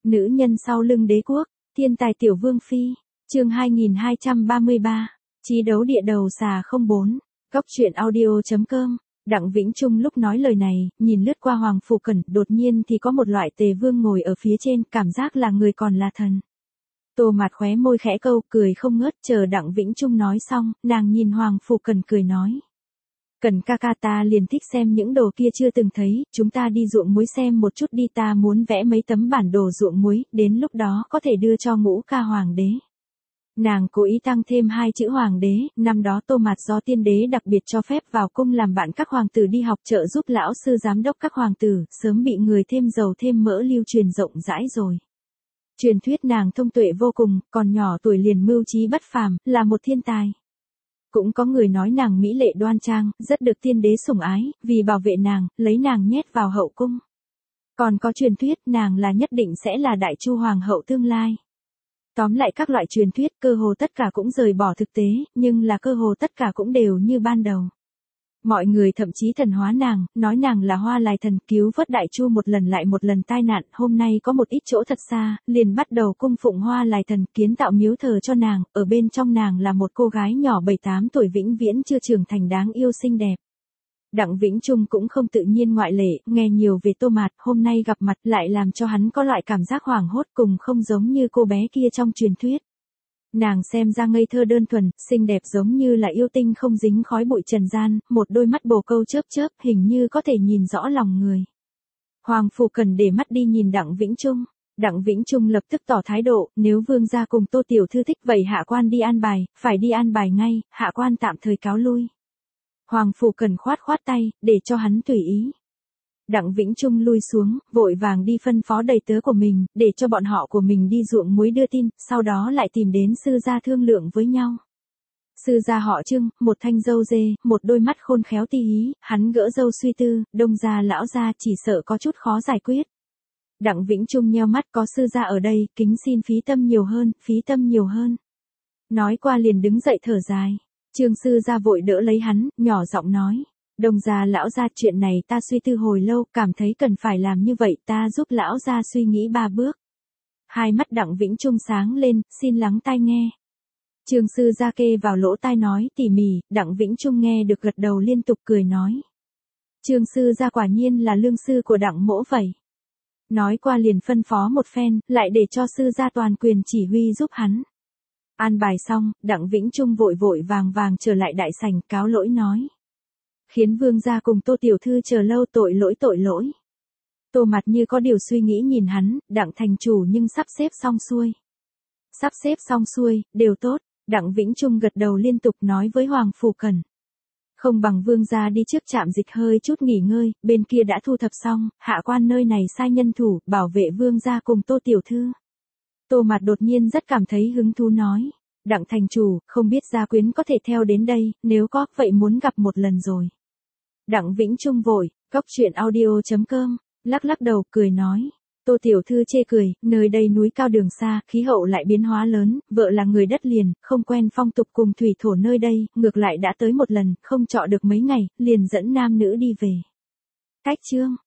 Nữ nhân sau lưng đế quốc, thiên tài tiểu vương phi, chương 2233, chí đấu địa đầu xà 04, góc truyện audio.com. Đặng Vĩnh Trung lúc nói lời này, nhìn lướt qua Hoàng Phủ Cẩn, đột nhiên thì có một loại tề vương ngồi ở phía trên, cảm giác là người còn là thần. Tô Mạt khóe môi khẽ câu, cười không ngớt, chờ Đặng Vĩnh Trung nói xong, nàng nhìn Hoàng Phủ Cẩn cười nói. Cẩn ca ca, ta liền thích xem những đồ kia chưa từng thấy, chúng ta đi ruộng muối xem một chút đi, ta muốn vẽ mấy tấm bản đồ ruộng muối, đến lúc đó có thể đưa cho Ngũ ca hoàng đế. Nàng cố ý tăng thêm 2 chữ hoàng đế, năm đó Tô Mạt do tiên đế đặc biệt cho phép vào cung làm bạn các hoàng tử đi học, trợ giúp lão sư giám đốc các hoàng tử, sớm bị người thêm dầu thêm mỡ lưu truyền rộng rãi rồi. Truyền thuyết nàng thông tuệ vô cùng, còn nhỏ tuổi liền mưu trí bất phàm, là một thiên tài. Cũng có người nói nàng mỹ lệ đoan trang, rất được tiên đế sủng ái, vì bảo vệ nàng, lấy nàng nhét vào hậu cung. Còn có truyền thuyết nàng là nhất định sẽ là đại chu hoàng hậu tương lai. Tóm lại các loại truyền thuyết cơ hồ tất cả cũng rời bỏ thực tế, nhưng là cơ hồ tất cả cũng đều như ban đầu. Mọi người thậm chí thần hóa nàng, nói nàng là Hoa Lài thần, cứu vớt đại chu một lần lại một lần tai nạn, hôm nay có một ít chỗ thật xa, liền bắt đầu cung phụng Hoa Lài thần, kiến tạo miếu thờ cho nàng, ở bên trong nàng là một cô gái nhỏ 7-8 tuổi vĩnh viễn chưa trưởng thành đáng yêu xinh đẹp. Đặng Vĩnh Trung cũng không tự nhiên ngoại lệ, nghe nhiều về Tô Mạt, hôm nay gặp mặt lại làm cho hắn có loại cảm giác hoảng hốt, cùng không giống như cô bé kia trong truyền thuyết. Nàng xem ra ngây thơ đơn thuần, xinh đẹp giống như là yêu tinh không dính khói bụi trần gian, một đôi mắt bồ câu chớp chớp, hình như có thể nhìn rõ lòng người. Hoàng Phủ Cẩn để mắt đi nhìn Đặng Vĩnh Trung. Đặng Vĩnh Trung lập tức tỏ thái độ, nếu vương gia cùng Tô tiểu thư thích vậy hạ quan đi an bài, phải đi an bài ngay, hạ quan tạm thời cáo lui. Hoàng Phủ Cẩn khoát khoát tay, để cho hắn tùy ý. Đặng Vĩnh Trung lui xuống, vội vàng đi phân phó đầy tớ của mình, để cho bọn họ của mình đi ruộng muối đưa tin, sau đó lại tìm đến sư gia thương lượng với nhau. Sư gia họ Trương, một thanh râu dê, một đôi mắt khôn khéo ti hí, hắn gỡ râu suy tư, Đông gia lão gia chỉ sợ có chút khó giải quyết. Đặng Vĩnh Trung nheo mắt, có sư gia ở đây, kính xin phí tâm nhiều hơn, phí tâm nhiều hơn. Nói qua liền đứng dậy thở dài. Trương sư gia vội đỡ lấy hắn, nhỏ giọng nói. Đông gia lão gia, chuyện này ta suy tư hồi lâu, cảm thấy cần phải làm như vậy, ta giúp lão gia suy nghĩ 3 bước. Hai mắt Đặng Vĩnh Trung sáng lên, xin lắng tai nghe. Trương sư gia kê vào lỗ tai nói tỉ mỉ, Đặng Vĩnh Trung nghe được gật đầu liên tục cười nói. Trương sư gia quả nhiên là lương sư của Đặng mỗ vậy. Nói qua liền phân phó một phen, lại để cho sư gia toàn quyền chỉ huy giúp hắn. An bài xong, Đặng Vĩnh Trung vội vội vàng vàng trở lại đại sảnh, cáo lỗi nói. Khiến vương gia cùng Tô tiểu thư chờ lâu, tội lỗi tội lỗi. Tô Mạt như có điều suy nghĩ nhìn hắn, Đặng thành chủ nhưng sắp xếp xong xuôi. Sắp xếp xong xuôi, đều tốt, Đặng Vĩnh Trung gật đầu liên tục nói với Hoàng Phủ Cẩn. Không bằng vương gia đi trước trạm dịch hơi chút nghỉ ngơi, bên kia đã thu thập xong, hạ quan nơi này sai nhân thủ, bảo vệ vương gia cùng Tô tiểu thư. Tô Mạt đột nhiên rất cảm thấy hứng thú nói. Đặng thành chủ, không biết gia quyến có thể theo đến đây, nếu có, vậy muốn gặp một lần rồi. Đặng Vĩnh Trung vội, góc truyện audio.com, lắc lắc đầu, cười nói. Tô tiểu thư chê cười, nơi đây núi cao đường xa, khí hậu lại biến hóa lớn, vợ là người đất liền, không quen phong tục cùng thủy thổ nơi đây, ngược lại đã tới một lần, không trọ được mấy ngày, liền dẫn nam nữ đi về. Cách chương.